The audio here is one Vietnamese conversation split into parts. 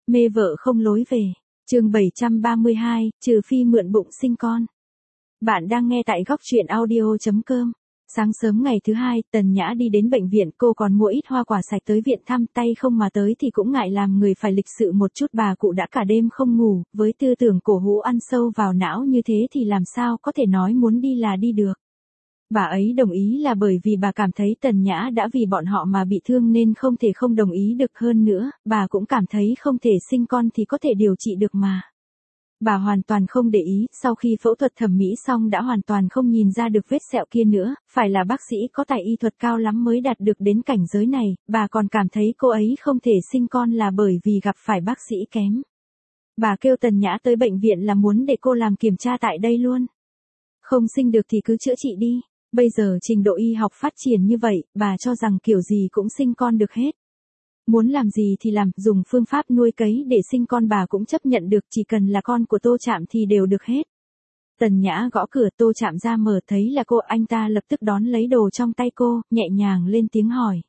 Mê vợ không lối về. Chương 732, trừ phi mượn bụng sinh con. Bạn đang nghe tại góc truyện audio.com. Sáng sớm ngày thứ hai, Tần Nhã đi đến bệnh viện, cô còn mua ít hoa quả sạch tới viện thăm, tay không mà tới thì cũng ngại làm người phải lịch sự một chút. Bà cụ đã cả đêm không ngủ, với tư tưởng cổ hủ ăn sâu vào não như thế thì làm sao có thể nói muốn đi là đi được. Bà ấy đồng ý là bởi vì bà cảm thấy Tần Nhã đã vì bọn họ mà bị thương nên không thể không đồng ý được. Hơn nữa, bà cũng cảm thấy không thể sinh con thì có thể điều trị được mà. Bà hoàn toàn không để ý, sau khi phẫu thuật thẩm mỹ xong đã hoàn toàn không nhìn ra được vết sẹo kia nữa, phải là bác sĩ có tài y thuật cao lắm mới đạt được đến cảnh giới này. Bà còn cảm thấy cô ấy không thể sinh con là bởi vì gặp phải bác sĩ kém. Bà kêu Tần Nhã tới bệnh viện là muốn để cô làm kiểm tra tại đây luôn. Không sinh được thì cứ chữa trị đi. Bây giờ trình độ y học phát triển như vậy, bà cho rằng kiểu gì cũng sinh con được hết. Muốn làm gì thì làm, dùng phương pháp nuôi cấy để sinh con bà cũng chấp nhận được, chỉ cần là con của Tô Trạm thì đều được hết. Tần Nhã gõ cửa, Tô Trạm ra mở thấy là cô, anh ta lập tức đón lấy đồ trong tay cô, nhẹ nhàng lên tiếng hỏi.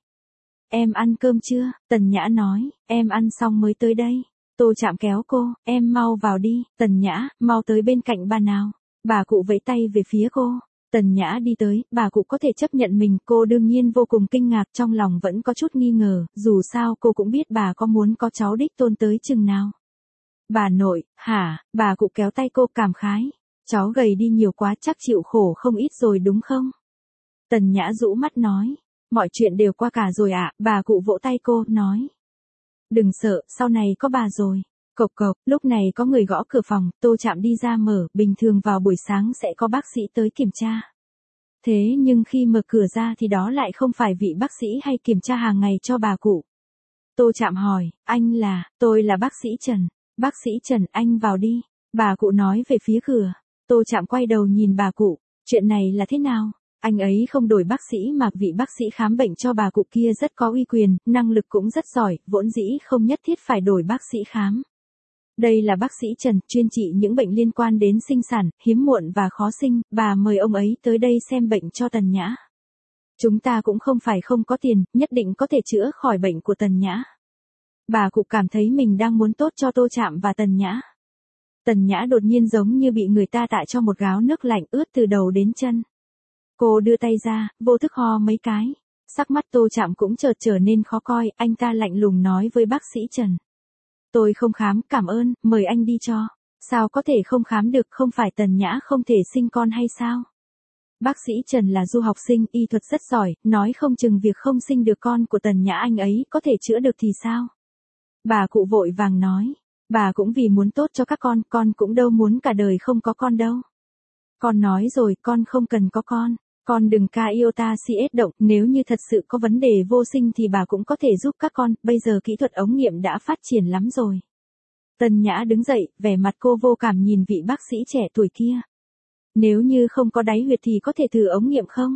Em ăn cơm chưa? Tần Nhã nói, em ăn xong mới tới đây. Tô Trạm kéo cô, em mau vào đi. Tần Nhã, mau tới bên cạnh bà nào. Bà cụ vẫy tay về phía cô. Tần Nhã đi tới, bà cụ có thể chấp nhận mình, cô đương nhiên vô cùng kinh ngạc, trong lòng vẫn có chút nghi ngờ, dù sao cô cũng biết bà có muốn có cháu đích tôn tới chừng nào. Bà nội, hả? Bà cụ kéo tay cô, cảm khái. Cháu gầy đi nhiều quá, chắc chịu khổ không ít rồi đúng không? Tần Nhã rũ mắt nói, mọi chuyện đều qua cả rồi ạ. Bà cụ vỗ tay cô, nói. Đừng sợ, sau này có bà rồi. Cộc cộc, lúc này có người gõ cửa phòng, Tô Trạm đi ra mở, bình thường vào buổi sáng sẽ có bác sĩ tới kiểm tra. Thế nhưng khi mở cửa ra thì đó lại không phải vị bác sĩ hay kiểm tra hàng ngày cho bà cụ. Tô Trạm hỏi, anh là, tôi là bác sĩ Trần. Bác sĩ Trần, anh vào đi. Bà cụ nói về phía cửa. Tô Trạm quay đầu nhìn bà cụ, chuyện này là thế nào? Anh ấy không đổi bác sĩ mà vị bác sĩ khám bệnh cho bà cụ kia rất có uy quyền, năng lực cũng rất giỏi, vốn dĩ không nhất thiết phải đổi bác sĩ khám. Đây là bác sĩ Trần, chuyên trị những bệnh liên quan đến sinh sản, hiếm muộn và khó sinh, bà mời ông ấy tới đây xem bệnh cho Tần Nhã. Chúng ta cũng không phải không có tiền, nhất định có thể chữa khỏi bệnh của Tần Nhã. Bà cụ cảm thấy mình đang muốn tốt cho Tô Trạm và Tần Nhã. Tần Nhã đột nhiên giống như bị người ta tạ cho một gáo nước lạnh ướt từ đầu đến chân. Cô đưa tay ra, vô thức ho mấy cái. Sắc mắt Tô Trạm cũng chợt trở nên khó coi, anh ta lạnh lùng nói với bác sĩ Trần. Tôi không khám, cảm ơn, mời anh đi cho. Sao có thể không khám được, không phải Tần Nhã không thể sinh con hay sao? Bác sĩ Trần là du học sinh, y thuật rất giỏi, nói không chừng việc không sinh được con của Tần Nhã anh ấy có thể chữa được thì sao? Bà cụ vội vàng nói, bà cũng vì muốn tốt cho các con cũng đâu muốn cả đời không có con đâu. Con nói rồi, con không cần có con đừng ca iota CS động, nếu như thật sự có vấn đề vô sinh thì bà cũng có thể giúp các con, bây giờ kỹ thuật ống nghiệm đã phát triển lắm rồi. Tần Nhã đứng dậy, vẻ mặt cô vô cảm nhìn vị bác sĩ trẻ tuổi kia. Nếu như không có đáy huyệt thì có thể thử ống nghiệm không?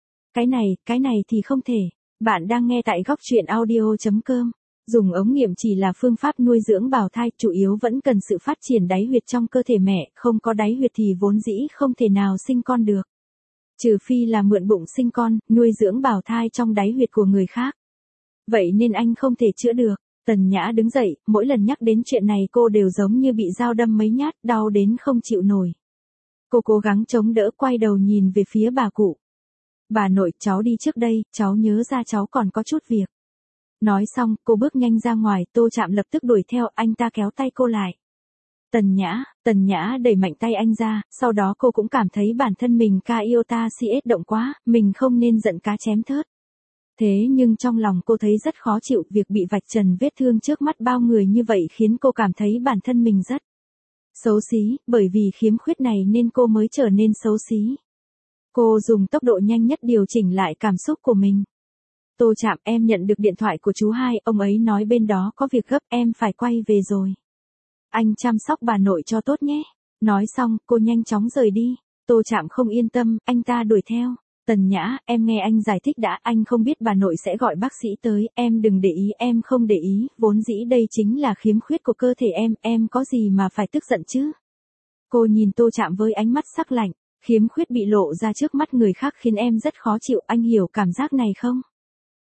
Cái này thì không thể. Bạn đang nghe tại góc truyện audio.com. Dùng ống nghiệm chỉ là phương pháp nuôi dưỡng bào thai, chủ yếu vẫn cần sự phát triển đáy huyệt trong cơ thể mẹ, không có đáy huyệt thì vốn dĩ không thể nào sinh con được. Trừ phi là mượn bụng sinh con, nuôi dưỡng bào thai trong đáy huyệt của người khác. Vậy nên anh không thể chữa được. Tần Nhã đứng dậy, mỗi lần nhắc đến chuyện này cô đều giống như bị dao đâm mấy nhát, đau đến không chịu nổi. Cô cố gắng chống đỡ, quay đầu nhìn về phía bà cụ. Bà nội, cháu đi trước đây, cháu nhớ ra cháu còn có chút việc. Nói xong, cô bước nhanh ra ngoài, Tô Trạm lập tức đuổi theo, anh ta kéo tay cô lại. Tần Nhã đẩy mạnh tay anh ra, sau đó cô cũng cảm thấy bản thân mình ca iota CS động quá, mình không nên giận cá chém thớt. Thế nhưng trong lòng cô thấy rất khó chịu, việc bị vạch trần vết thương trước mắt bao người như vậy khiến cô cảm thấy bản thân mình rất xấu xí, bởi vì khiếm khuyết này nên cô mới trở nên xấu xí. Cô dùng tốc độ nhanh nhất điều chỉnh lại cảm xúc của mình. Tô Trạm, em nhận được điện thoại của chú hai, ông ấy nói bên đó có việc gấp, em phải quay về rồi. Anh chăm sóc bà nội cho tốt nhé. Nói xong, cô nhanh chóng rời đi. Tô Trạm không yên tâm, anh ta đuổi theo. Tần Nhã, em nghe anh giải thích đã, anh không biết bà nội sẽ gọi bác sĩ tới, em đừng để ý, em không để ý, vốn dĩ đây chính là khiếm khuyết của cơ thể em có gì mà phải tức giận chứ. Cô nhìn Tô Trạm với ánh mắt sắc lạnh, khiếm khuyết bị lộ ra trước mắt người khác khiến em rất khó chịu, anh hiểu cảm giác này không?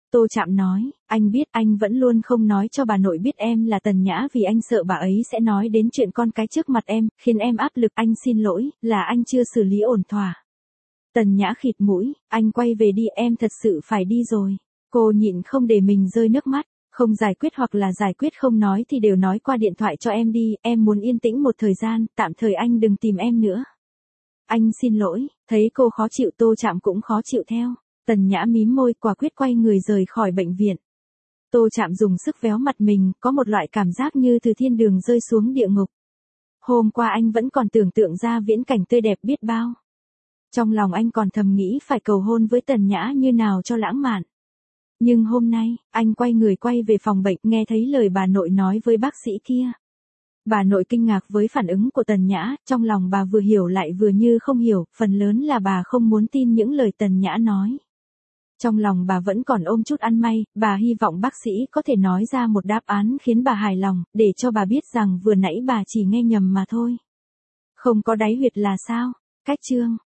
Tô Trạm nói, anh biết anh vẫn luôn không nói cho bà nội biết em là Tần Nhã vì anh sợ bà ấy sẽ nói đến chuyện con cái trước mặt em, khiến em áp lực. Anh xin lỗi, là anh chưa xử lý ổn thỏa. Tần Nhã khịt mũi, anh quay về đi, em thật sự phải đi rồi. Cô nhịn không để mình rơi nước mắt, không giải quyết hoặc là giải quyết không nói thì đều nói qua điện thoại cho em đi, em muốn yên tĩnh một thời gian, tạm thời anh đừng tìm em nữa. Anh xin lỗi, thấy cô khó chịu Tô Trạm cũng khó chịu theo. Tần Nhã mím môi quả quyết quay người rời khỏi bệnh viện. Tô Trạm dùng sức véo mặt mình, có một loại cảm giác như từ thiên đường rơi xuống địa ngục. Hôm qua anh vẫn còn tưởng tượng ra viễn cảnh tươi đẹp biết bao. Trong lòng anh còn thầm nghĩ phải cầu hôn với Tần Nhã như nào cho lãng mạn. Nhưng hôm nay, anh quay người quay về phòng bệnh, nghe thấy lời bà nội nói với bác sĩ kia. Bà nội kinh ngạc với phản ứng của Tần Nhã, trong lòng bà vừa hiểu lại vừa như không hiểu, phần lớn là bà không muốn tin những lời Tần Nhã nói. Trong lòng bà vẫn còn ôm chút ăn may, bà hy vọng bác sĩ có thể nói ra một đáp án khiến bà hài lòng, để cho bà biết rằng vừa nãy bà chỉ nghe nhầm mà thôi. Không có đáy huyệt là sao? Cách chương